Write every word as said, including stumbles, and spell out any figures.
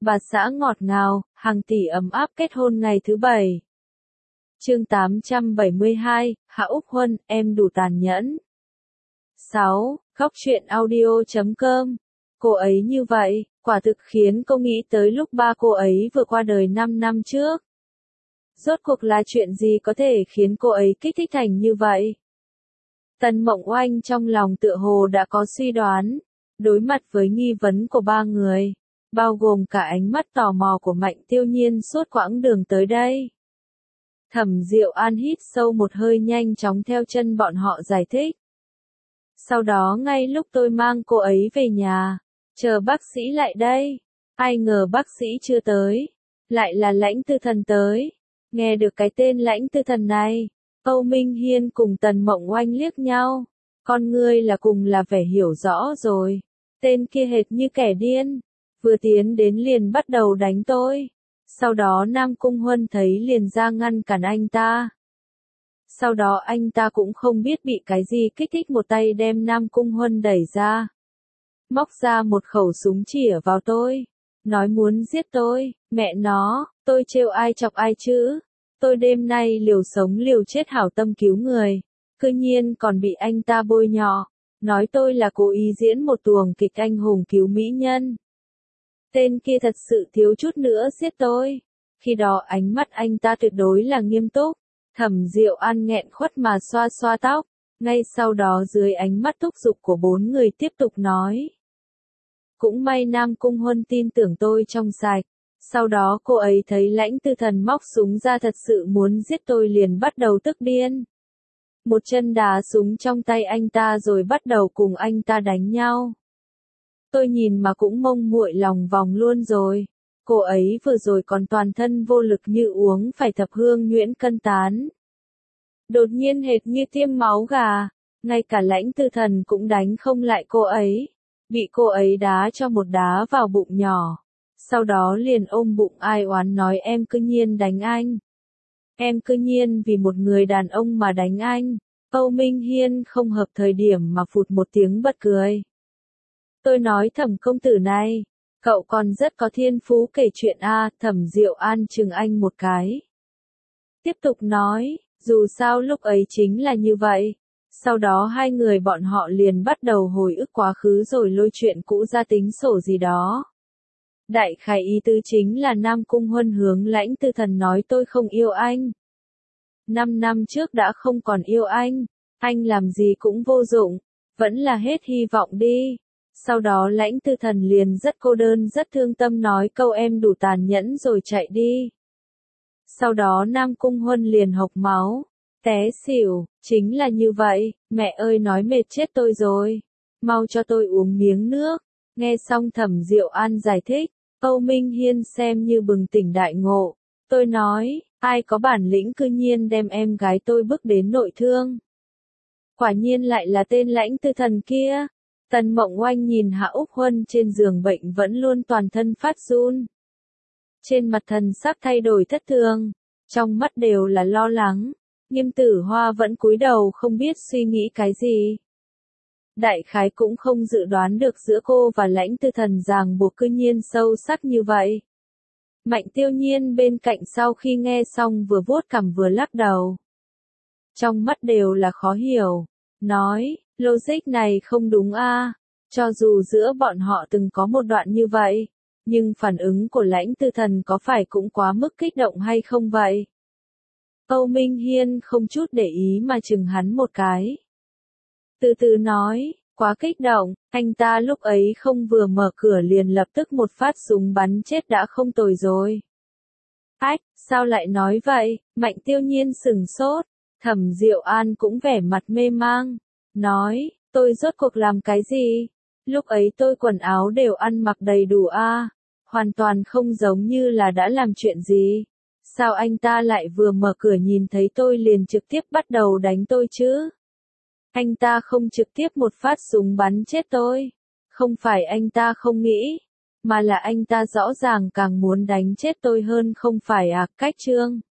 bà xã ngọt ngào, hàng tỷ ấm áp kết hôn ngày thứ bảy. Chương tám trăm bảy mươi hai, Hạ Úc Huân, em đủ tàn nhẫn. sáu. Góc truyện audio chấm com. Cô ấy như vậy, quả thực khiến cô nghĩ tới lúc ba cô ấy vừa qua đời năm năm trước. Rốt cuộc là chuyện gì có thể khiến cô ấy kích thích thành như vậy? Tần Mộng Oanh trong lòng tựa hồ đã có suy đoán, đối mặt với nghi vấn của ba người, bao gồm cả ánh mắt tò mò của Mạnh Tiêu Nhiên suốt quãng đường tới đây. Thẩm Diệu An hít sâu một hơi nhanh chóng theo chân bọn họ giải thích. Sau đó ngay lúc tôi mang cô ấy về nhà, chờ bác sĩ lại đây, ai ngờ bác sĩ chưa tới, lại là Lãnh Tư Thần tới. Nghe được cái tên Lãnh Tư Thần này, Âu Minh Hiên cùng Tần Mộng Oanh liếc nhau, con ngươi là cùng là vẻ hiểu rõ rồi, tên kia hệt như kẻ điên, vừa tiến đến liền bắt đầu đánh tôi. Sau đó Nam Cung Huân thấy liền ra ngăn cản anh ta. Sau đó anh ta cũng không biết bị cái gì kích thích một tay đem Nam Cung Huân đẩy ra. Móc ra một khẩu súng chĩa vào tôi. Nói muốn giết tôi, mẹ nó, tôi trêu ai chọc ai chứ. Tôi đêm nay liều sống liều chết hảo tâm cứu người. Cư nhiên còn bị anh ta bôi nhọ. Nói tôi là cố ý diễn một tuồng kịch anh hùng cứu mỹ nhân. Tên kia thật sự thiếu chút nữa giết tôi. Khi đó ánh mắt anh ta tuyệt đối là nghiêm túc. Thẩm Diệu An nghẹn khuất mà xoa xoa tóc. Ngay sau đó dưới ánh mắt thúc giục của bốn người tiếp tục nói. Cũng may Nam Cung Huân tin tưởng tôi trong sạch. Sau đó cô ấy thấy Lãnh Tư Thần móc súng ra thật sự muốn giết tôi liền bắt đầu tức điên. Một chân đá súng trong tay anh ta rồi bắt đầu cùng anh ta đánh nhau. Tôi nhìn mà cũng mông muội lòng vòng luôn rồi. Cô ấy vừa rồi còn toàn thân vô lực như uống phải thập hương nhuyễn cân tán. Đột nhiên hệt như tiêm máu gà, ngay cả Lãnh Tư Thần cũng đánh không lại cô ấy. Bị cô ấy đá cho một đá vào bụng nhỏ. Sau đó liền ôm bụng ai oán nói em cư nhiên đánh anh. Em cư nhiên vì một người đàn ông mà đánh anh. Âu Minh Hiên không hợp thời điểm mà phụt một tiếng bật cười. Tôi nói Thẩm công tử này, cậu còn rất có thiên phú kể chuyện a. Thẩm Diệu An chừng anh một cái. Tiếp tục nói, dù sao lúc ấy chính là như vậy. Sau đó hai người bọn họ liền bắt đầu hồi ức quá khứ rồi lôi chuyện cũ ra tính sổ gì đó. Đại khái ý tứ chính là Nam Cung Huân hướng Lãnh Tư Thần nói tôi không yêu anh. Năm năm trước đã không còn yêu anh, anh làm gì cũng vô dụng, vẫn là hết hy vọng đi. Sau đó Lãnh Tư Thần liền rất cô đơn rất thương tâm nói câu em đủ tàn nhẫn rồi chạy đi. Sau đó Nam Cung Huân liền hộc máu, té xỉu, chính là như vậy, mẹ ơi nói mệt chết tôi rồi, mau cho tôi uống miếng nước. Nghe xong Thẩm Diệu An giải thích, Âu Minh Hiên xem như bừng tỉnh đại ngộ, tôi nói, ai có bản lĩnh cư nhiên đem em gái tôi bức đến nội thương. Quả nhiên lại là tên Lãnh Tư Thần kia. Tần Mộng Oanh nhìn Hạ Úc Huân trên giường bệnh vẫn luôn toàn thân phát run. Trên mặt thần sắc thay đổi thất thường, trong mắt đều là lo lắng. Nghiêm Tử Hoa vẫn cúi đầu không biết suy nghĩ cái gì. Đại khái cũng không dự đoán được giữa cô và Lãnh Tư Thần ràng buộc cư nhiên sâu sắc như vậy. Mạnh Tiêu Nhiên bên cạnh sau khi nghe xong vừa vuốt cằm vừa lắc đầu. Trong mắt đều là khó hiểu, nói, logic này không đúng a. Cho dù giữa bọn họ từng có một đoạn như vậy, nhưng phản ứng của Lãnh Tư Thần có phải cũng quá mức kích động hay không vậy? Âu Minh Hiên không chút để ý mà chừng hắn một cái. Từ từ nói, quá kích động, anh ta lúc ấy không vừa mở cửa liền lập tức một phát súng bắn chết đã không tồi rồi. Ách, sao lại nói vậy? Mạnh Tiêu Nhiên sừng sốt, Thẩm Diệu An cũng vẻ mặt mê mang, nói, tôi rốt cuộc làm cái gì? Lúc ấy tôi quần áo đều ăn mặc đầy đủ a, hoàn toàn không giống như là đã làm chuyện gì. Sao anh ta lại vừa mở cửa nhìn thấy tôi liền trực tiếp bắt đầu đánh tôi chứ? Anh ta không trực tiếp một phát súng bắn chết tôi. Không phải anh ta không nghĩ, mà là anh ta rõ ràng càng muốn đánh chết tôi hơn không phải à, cách trương.